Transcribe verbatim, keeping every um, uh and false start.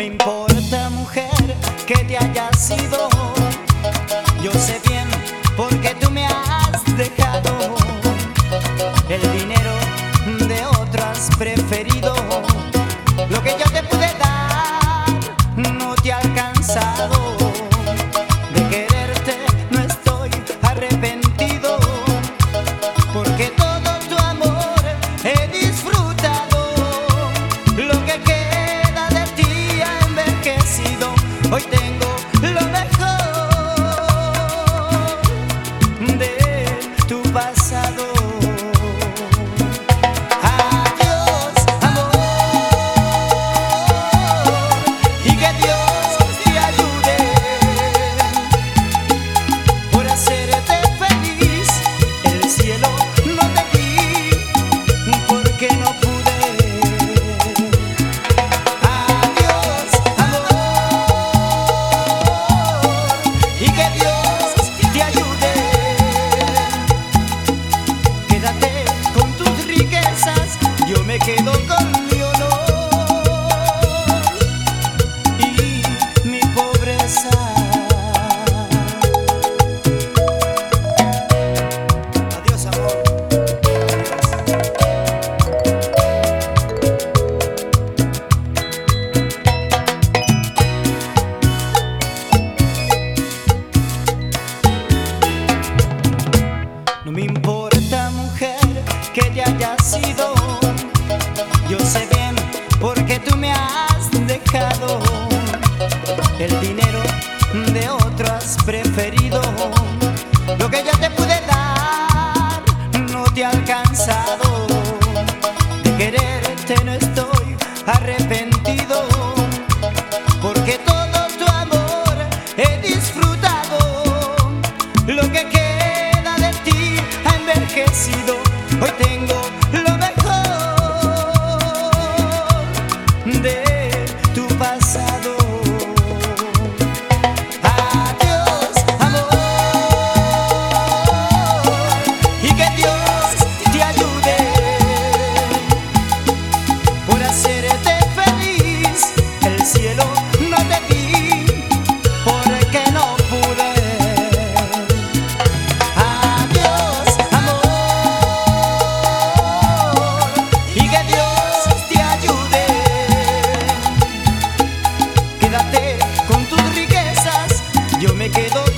me importa, mujer, que te hayas ido. Yo sé bien porque tú me has dejado. El dinero de otro has preferido. Lo que yo te pude dar no te ha alcanzado. De quererte no estoy arrepentido, porque todo tu amor he disfrutado. Lo que queda de ti ha envejecido. Hoy tengo lo mejor de tu pasado. Adiós, amor, y que Dios te ayude por hacerte feliz. El cielo no te di porque no pude. Adiós, amor, y que Dios te ayude. Quédate con tus riquezas, yo me quedo con mi honor y mi pobreza. Adiós, amor. No me importa, mujer, que te hayas ido. Yo sé bien porque tú me has dejado. El dinero de otro has preferido. Lo que yo te pude dar no te ha alcanzado. De quererte no estoy arrepentido, porque todo tu amor he disfrutado. Lo que queda de ti ha envejecido. Hoy tengo lo mejor de tu pasado. Adiós, amor, y que Dios te ayude por hacerte feliz. El cielo no te di porque no pude. Adiós, amor, y que Dios te ayude. Quédate con tus riquezas, yo me quedo